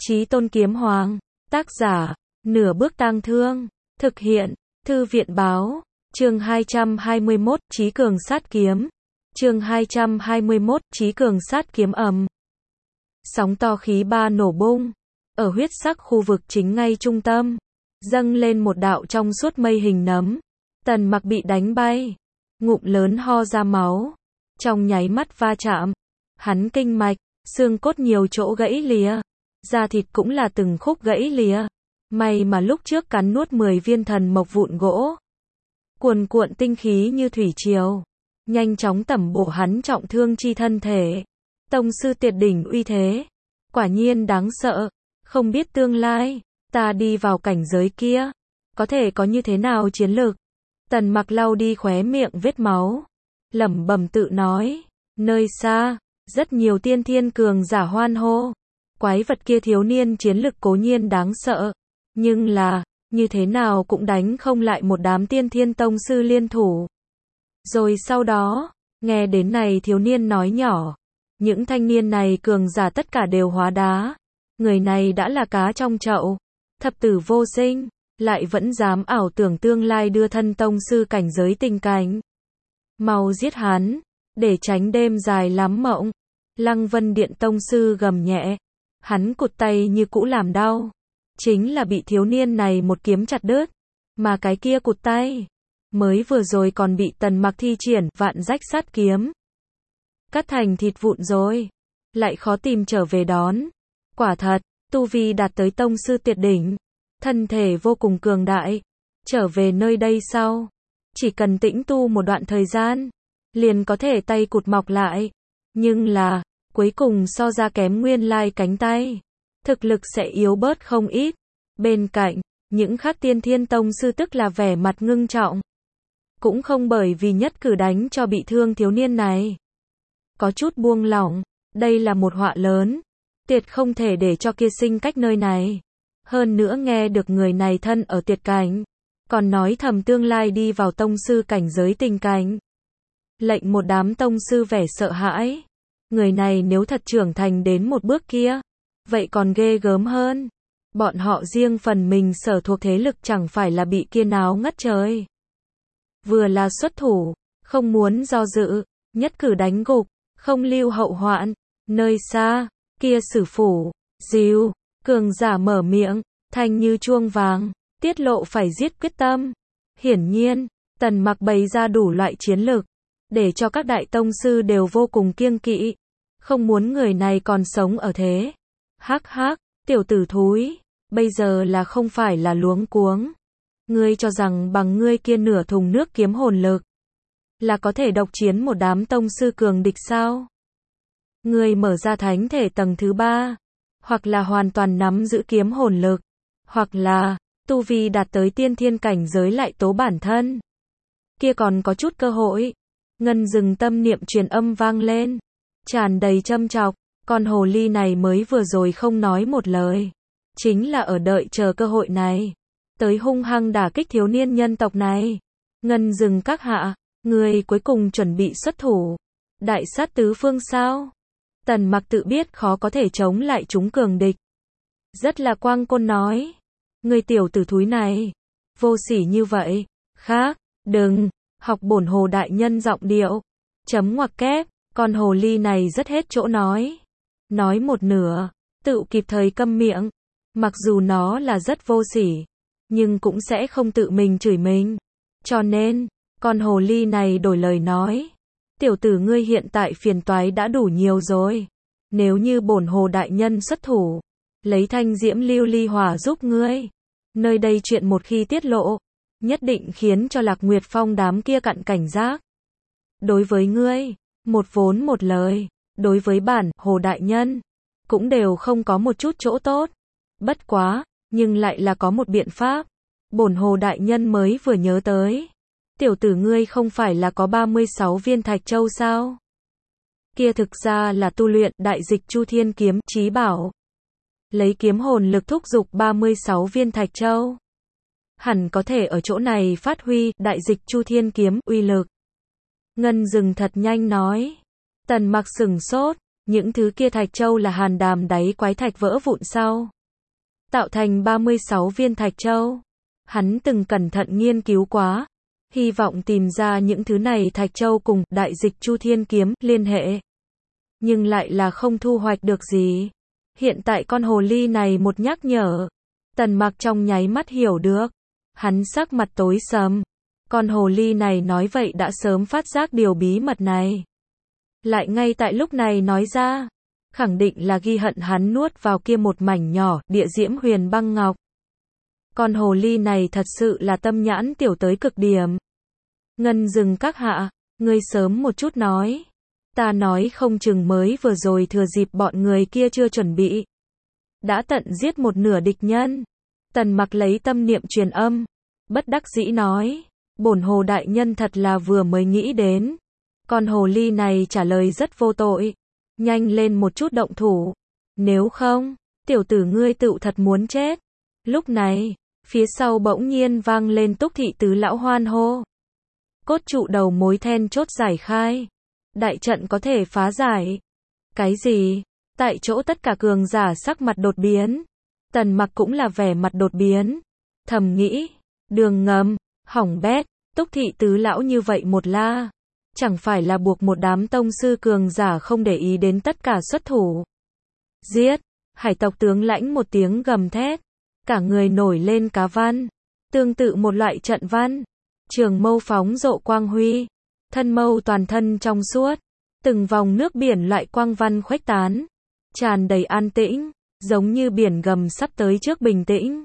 Chí Tôn Kiếm Hoàng. Tác giả, Nửa Bước Tang Thương. Thực hiện, Thư viện Báo. Chương 221, Chí Cường Sát Kiếm. Chương 221, Chí Cường Sát Kiếm ầm. Sóng to khí ba nổ bung. Ở huyết sắc khu vực chính ngay trung tâm, dâng lên một đạo trong suốt mây hình nấm. Tần Mặc bị đánh bay, ngụm lớn ho ra máu. Trong nháy mắt va chạm, hắn kinh mạch, xương cốt nhiều chỗ gãy lìa, da thịt cũng là từng khúc gãy lìa. May mà lúc trước cắn nuốt 10 viên thần mộc vụn gỗ, cuồn cuộn tinh khí như thủy triều, nhanh chóng tẩm bổ hắn trọng thương chi thân thể. Tông sư tuyệt đỉnh uy thế, quả nhiên đáng sợ. Không biết tương lai, ta đi vào cảnh giới kia, có thể có như thế nào chiến lược. Tần Mặc lau đi khóe miệng vết máu, lẩm bẩm tự nói. Nơi xa, rất nhiều tiên thiên cường giả hoan hô. Quái vật kia thiếu niên chiến lực cố nhiên đáng sợ, nhưng là, như thế nào cũng đánh không lại một đám tiên thiên tông sư liên thủ. Rồi sau đó, nghe đến này thiếu niên nói nhỏ, những thanh niên này cường giả tất cả đều hóa đá. Người này đã là cá trong chậu, thập tử vô sinh, lại vẫn dám ảo tưởng tương lai đưa thân tông sư cảnh giới tình cảnh. Mau giết hắn, để tránh đêm dài lắm mộng. Lăng Vân Điện tông sư gầm nhẹ, hắn cụt tay như cũ làm đau, chính là bị thiếu niên này một kiếm chặt đứt, mà cái kia cụt tay, mới vừa rồi còn bị Tần Mặc thi triển vạn rách sát kiếm, cắt thành thịt vụn rồi, lại khó tìm trở về đón. Quả thật, tu vi đạt tới tông sư tuyệt đỉnh, thân thể vô cùng cường đại, trở về nơi đây sau, chỉ cần tĩnh tu một đoạn thời gian, liền có thể tay cụt mọc lại. Nhưng là, cuối cùng so ra kém nguyên lai cánh tay, thực lực sẽ yếu bớt không ít. Bên cạnh, những khác tiên thiên tông sư tức là vẻ mặt ngưng trọng, cũng không bởi vì nhất cử đánh cho bị thương thiếu niên này, có chút buông lỏng. Đây là một họa lớn, tuyệt không thể để cho kia sinh cách nơi này. Hơn nữa nghe được người này thân ở tuyệt cảnh, còn nói thầm tương lai đi vào tông sư cảnh giới tình cảnh, lệnh một đám tông sư vẻ sợ hãi. Người này nếu thật trưởng thành đến một bước kia, vậy còn ghê gớm hơn. Bọn họ riêng phần mình sở thuộc thế lực chẳng phải là bị kia náo ngất trời. Vừa là xuất thủ, không muốn do dự, nhất cử đánh gục, không lưu hậu hoạn. Nơi xa, kia Sử Phủ, Dìu, cường giả mở miệng, thanh như chuông vàng, tiết lộ phải giết quyết tâm. Hiển nhiên, Tần Mặc bày ra đủ loại chiến lược, để cho các đại tông sư đều vô cùng kiêng kỵ, không muốn người này còn sống ở thế. Hắc hắc, tiểu tử thúi, bây giờ là không phải là luống cuống. Ngươi cho rằng bằng ngươi kia nửa thùng nước kiếm hồn lực, là có thể độc chiến một đám tông sư cường địch sao? Ngươi mở ra thánh thể tầng thứ 3, hoặc là hoàn toàn nắm giữ kiếm hồn lực, hoặc là tu vi đạt tới tiên thiên cảnh giới lại tố bản thân, kia còn có chút cơ hội. Ngân Dừng tâm niệm truyền âm vang lên, tràn đầy châm chọc. Con hồ ly này mới vừa rồi không nói một lời, chính là ở đợi chờ cơ hội này, tới hung hăng đả kích thiếu niên nhân tộc này. Ngân Dừng các hạ, người cuối cùng chuẩn bị xuất thủ, đại sát tứ phương sao? Tần Mặc tự biết khó có thể chống lại chúng cường địch, rất là quang côn nói. Người tiểu tử thúi này, vô sỉ như vậy, khác, đừng, học bổn hồ đại nhân giọng điệu, chấm ngoặc kép. Con hồ ly này rất hết chỗ nói một nửa, tự kịp thời câm miệng. Mặc dù nó là rất vô sỉ, nhưng cũng sẽ không tự mình chửi mình, cho nên, con hồ ly này đổi lời nói. Tiểu tử ngươi hiện tại phiền toái đã đủ nhiều rồi, nếu như bổn hồ đại nhân xuất thủ, lấy thanh diễm lưu ly hỏa giúp ngươi, nơi đây chuyện một khi tiết lộ, nhất định khiến cho Lạc Nguyệt Phong đám kia cặn cảnh giác. Đối với ngươi, một vốn một lời, đối với bản hồ đại nhân, cũng đều không có một chút chỗ tốt. Bất quá, nhưng lại là có một biện pháp, bổn hồ đại nhân mới vừa nhớ tới. Tiểu tử ngươi không phải là có 36 viên thạch châu sao? Kia thực ra là tu luyện đại dịch chu thiên kiếm chí bảo, lấy kiếm hồn lực thúc dục 36 viên thạch châu, hẳn có thể ở chỗ này phát huy đại dịch chu thiên kiếm uy lực. Ngân Dừng thật nhanh nói. Tần Mặc sửng sốt, Những thứ kia thạch châu là hàn đàm đáy quái thạch vỡ vụn sau, tạo thành 36 viên thạch châu. Hắn từng cẩn thận nghiên cứu quá, hy vọng tìm ra những thứ này thạch châu cùng đại dịch Chu Thiên Kiếm liên hệ. Nhưng lại là không thu hoạch được gì. Hiện tại con hồ ly này một nhắc nhở, Tần Mặc trong nháy mắt hiểu được. Hắn sắc mặt tối sầm. Con hồ ly này nói vậy đã sớm phát giác điều bí mật này. Lại ngay tại lúc này nói ra, khẳng định là ghi hận hắn nuốt vào kia một mảnh nhỏ địa diễm huyền băng ngọc. Con hồ ly này thật sự là tâm nhãn tiểu tới cực điểm. Ngân dừng các hạ, ngươi sớm một chút nói. Ta nói không chừng mới vừa rồi thừa dịp bọn người kia chưa chuẩn bị, đã tận giết một nửa địch nhân. Tần Mặc lấy tâm niệm truyền âm, bất đắc dĩ nói, bổn hồ đại nhân thật là vừa mới nghĩ đến. Con hồ ly này trả lời rất vô tội, nhanh lên một chút động thủ, nếu không, tiểu tử ngươi tựu thật muốn chết. Lúc này, phía sau bỗng nhiên vang lên Túc thị tứ lão hoan hô. Cốt trụ đầu mối then chốt giải khai, đại trận có thể phá giải. Cái gì? Tại chỗ tất cả cường giả sắc mặt đột biến. Tần Mặc cũng là vẻ mặt đột biến. Thầm nghĩ, đường ngầm, hỏng bét, Túc thị tứ lão như vậy một la, chẳng phải là buộc một đám tông sư cường giả không để ý đến tất cả xuất thủ. Giết! Hải tộc tướng lãnh một tiếng gầm thét, cả người nổi lên cá văn, tương tự một loại trận văn. Trường mâu phóng rộ quang huy, thân mâu toàn thân trong suốt, từng vòng nước biển loại quang văn khuếch tán, tràn đầy an tĩnh, giống như biển gầm sắp tới trước bình tĩnh.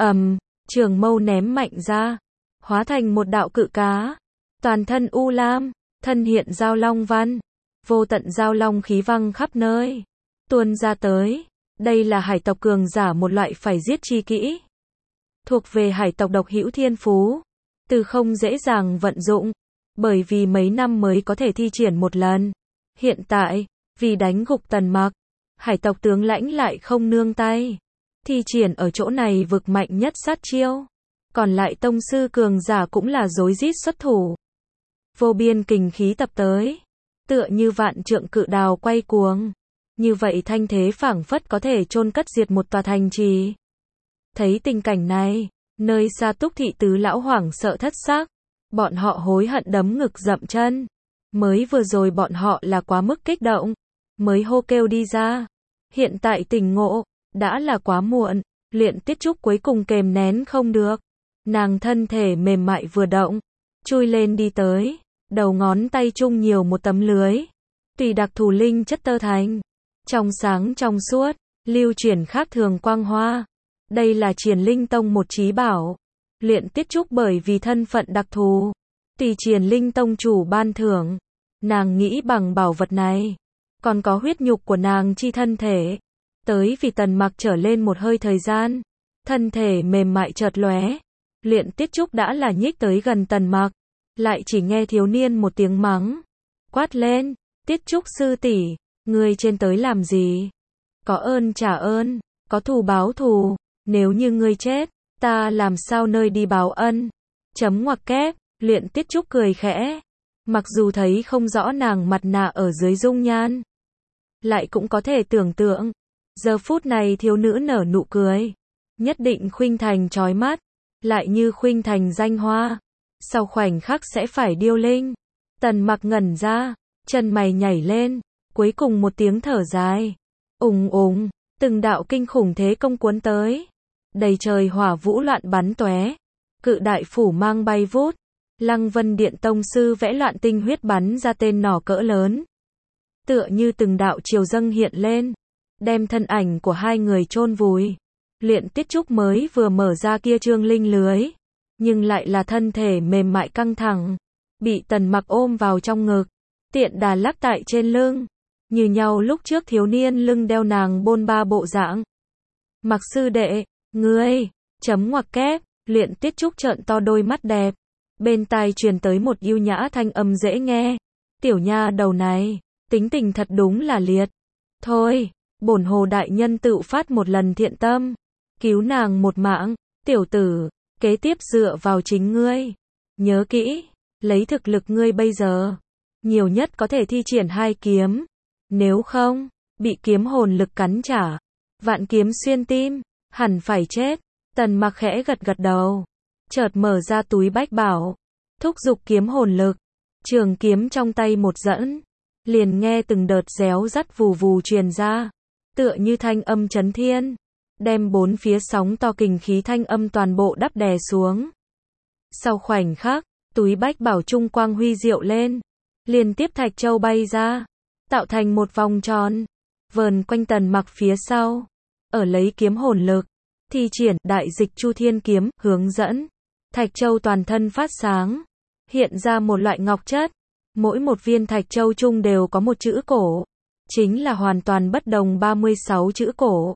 Trường mâu ném mạnh ra, hóa thành một đạo cự cá, toàn thân u lam, thân hiện giao long văn, vô tận giao long khí văng khắp nơi, tuôn ra tới. Đây là hải tộc cường giả một loại phải giết chi kỹ, thuộc về hải tộc độc hữu thiên phú, từ không dễ dàng vận dụng, bởi vì mấy năm mới có thể thi triển một lần. Hiện tại, vì đánh gục Tần Mặc, hải tộc tướng lãnh lại không nương tay, thi triển ở chỗ này vực mạnh nhất sát chiêu. Còn lại tông sư cường giả cũng là rối rít xuất thủ. Vô biên kình khí tập tới, tựa như vạn trượng cự đào quay cuồng. Như vậy thanh thế phảng phất có thể chôn cất diệt một tòa thành trì. Thấy tình cảnh này, nơi xa Túc thị tứ lão hoảng sợ thất xác. Bọn họ hối hận đấm ngực dậm chân. Mới vừa rồi bọn họ là quá mức kích động, mới hô kêu đi ra. Hiện tại tỉnh ngộ, đã là quá muộn. Luyện Tiết Trúc cuối cùng kềm nén không được. Nàng thân thể mềm mại vừa động, chui lên đi tới, đầu ngón tay chung nhiều một tấm lưới. Tùy đặc thù linh chất tơ thành, trong sáng trong suốt, lưu chuyển khác thường quang hoa. Đây là Triển Linh Tông một trí bảo. Luyện Tiết Trúc bởi vì thân phận đặc thù, tùy Triển Linh Tông chủ ban thưởng. Nàng nghĩ bằng bảo vật này, còn có huyết nhục của nàng chi thân thể. Tới vì Tần Mặc trở lên một hơi thời gian, thân thể mềm mại chợt lóe. Luyện Tiết Trúc đã là nhích tới gần Tần Mặc, lại chỉ nghe thiếu niên một tiếng mắng, quát lên, Tiết Trúc sư tỷ, ngươi trên tới làm gì? Có ơn trả ơn, có thù báo thù, nếu như ngươi chết, ta làm sao nơi đi báo ân? Chấm ngoặc kép, Luyện Tiết Trúc cười khẽ, mặc dù thấy không rõ nàng mặt nạ ở dưới dung nhan, lại cũng có thể tưởng tượng, giờ phút này thiếu nữ nở nụ cười, nhất định khuynh thành chói mắt, lại như khuynh thành danh hoa, sau khoảnh khắc sẽ phải điêu linh. Tần Mặc ngẩn ra, chân mày nhảy lên, cuối cùng một tiếng thở dài, ùng, từng đạo kinh khủng thế công cuốn tới, đầy trời hỏa vũ loạn bắn tóe, cự đại phủ mang bay vút, Lăng Vân Điện tông sư vẽ loạn tinh huyết bắn ra tên nỏ cỡ lớn, tựa như từng đạo chiều dâng hiện lên, đem thân ảnh của hai người chôn vùi. Luyện Tiết Trúc mới vừa mở ra kia trương linh lưới, nhưng lại là thân thể mềm mại căng thẳng, bị Tần Mặc ôm vào trong ngực, tiện đà lắc tại trên lưng, như nhau lúc trước thiếu niên lưng đeo nàng bôn ba bộ dạng. Mặc sư đệ, ngươi, chấm ngoặc kép, Luyện Tiết Trúc trợn to đôi mắt đẹp, bên tai truyền tới một yêu nhã thanh âm dễ nghe, tiểu nha đầu này, tính tình thật đúng là liệt. Thôi, bổn hồ đại nhân tự phát một lần thiện tâm, cứu nàng một mạng, tiểu tử, kế tiếp dựa vào chính ngươi. Nhớ kỹ, lấy thực lực ngươi bây giờ, nhiều nhất có thể thi triển 2 kiếm, Nếu không, bị kiếm hồn lực cắn trả, vạn kiếm xuyên tim, hẳn phải chết. Tần Mặc khẽ gật gật đầu, chợt mở ra túi bách bảo, thúc giục kiếm hồn lực, trường kiếm trong tay một dẫn, liền nghe từng đợt réo rắt vù vù truyền ra, tựa như thanh âm chấn thiên, đem bốn phía sóng to kình khí thanh âm toàn bộ đắp đè xuống. Sau khoảnh khắc, túi bách bảo trung quang huy diệu lên, liên tiếp thạch châu bay ra, tạo thành một vòng tròn, vờn quanh Tần Mặc phía sau, ở lấy kiếm hồn lực, thi triển đại dịch Chu Thiên kiếm, hướng dẫn, thạch châu toàn thân phát sáng, hiện ra một loại ngọc chất, mỗi một viên thạch châu chung đều có một chữ cổ, chính là hoàn toàn bất đồng 36 chữ cổ.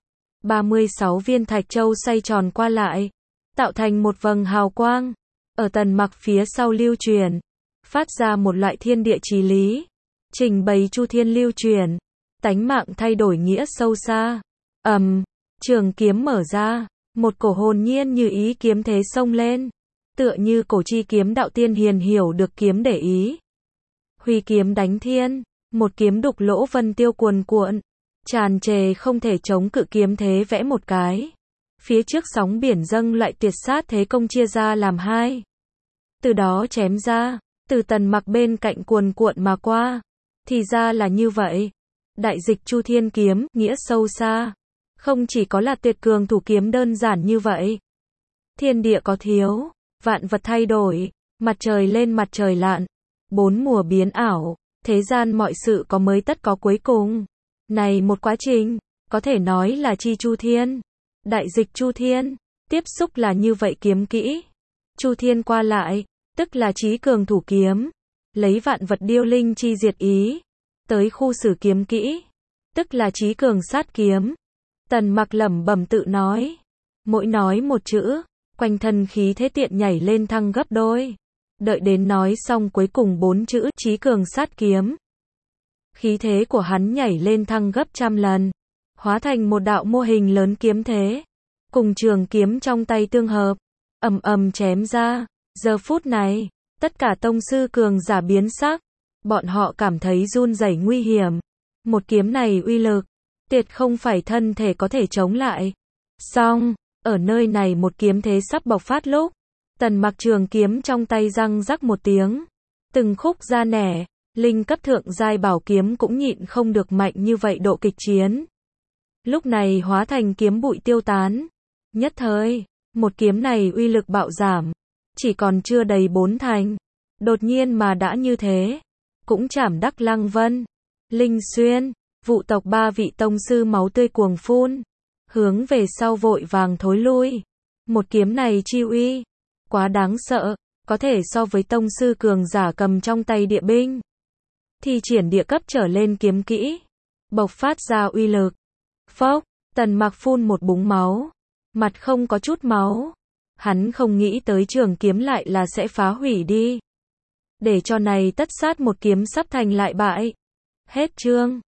36 viên thạch châu xoay tròn qua lại, tạo thành một vầng hào quang, ở Tần Mặc phía sau lưu truyền, phát ra một loại thiên địa chí lý, trình bày Chu Thiên lưu truyền, tánh mạng thay đổi nghĩa sâu xa. Trường kiếm mở ra, một cổ hồn nhiên như ý kiếm thế xông lên, tựa như cổ chi kiếm đạo tiên hiền hiểu được kiếm để ý. Huy kiếm đánh thiên, một kiếm đục lỗ vân tiêu cuồn cuộn, tràn trề không thể chống cự kiếm thế vẽ một cái. Phía trước sóng biển dâng loại tuyệt sát thế công chia ra làm hai. Từ đó chém ra, từ Tần Mặc bên cạnh cuồn cuộn mà qua. Thì ra là như vậy. Đại dịch Chu Thiên kiếm, nghĩa sâu xa. Không chỉ có là tuyệt cường thủ kiếm đơn giản như vậy. Thiên địa có thiếu, vạn vật thay đổi, mặt trời lên mặt trời lặn, bốn mùa biến ảo, thế gian mọi sự có mới tất có cuối cùng. Này một quá trình, có thể nói là chi Chu Thiên. Đại dịch Chu Thiên, tiếp xúc là như vậy kiếm kỹ. Chu Thiên qua lại, tức là chí cường thủ kiếm, lấy vạn vật điêu linh chi diệt ý. Tới khu xử kiếm kỹ, tức là chí cường sát kiếm. Tần Mặc lẩm bẩm tự mỗi nói một chữ, quanh thân khí thế tiện nhảy lên thăng gấp đôi. Đợi đến nói xong cuối cùng 4 chữ chí cường sát kiếm, khí thế của hắn nhảy lên thăng gấp trăm lần, hóa thành một đạo mô hình lớn kiếm thế, cùng trường kiếm trong tay tương hợp, ầm ầm chém ra. Giờ phút này, tất cả tông sư cường giả biến sắc, bọn họ cảm thấy run rẩy nguy hiểm. Một kiếm này uy lực, tuyệt không phải thân thể có thể chống lại. Song, ở nơi này một kiếm thế sắp bộc phát lúc, Tần Mặc trường kiếm trong tay răng rắc một tiếng, từng khúc ra nẻ, linh cấp thượng giai bảo kiếm cũng nhịn không được mạnh như vậy độ kịch chiến. Lúc này hóa thành kiếm bụi tiêu tán. Nhất thời, một kiếm này uy lực bạo giảm, chỉ còn chưa đầy 4 thành. Đột nhiên mà đã như thế, cũng chảm đắc Lăng Vân, Linh Xuyên, Vụ tộc 3 vị tông sư máu tươi cuồng phun, hướng về sau vội vàng thối lui. Một kiếm này chi uy, quá đáng sợ, có thể so với tông sư cường giả cầm trong tay địa binh. Thi triển địa cấp trở lên kiếm kỹ, bộc phát ra uy lực. Phốc, Tần Mặc phun một búng máu, mặt không có chút máu. Hắn không nghĩ tới trường kiếm lại là sẽ phá hủy đi. Để cho này tất sát một kiếm sắp thành lại bại. Hết chương.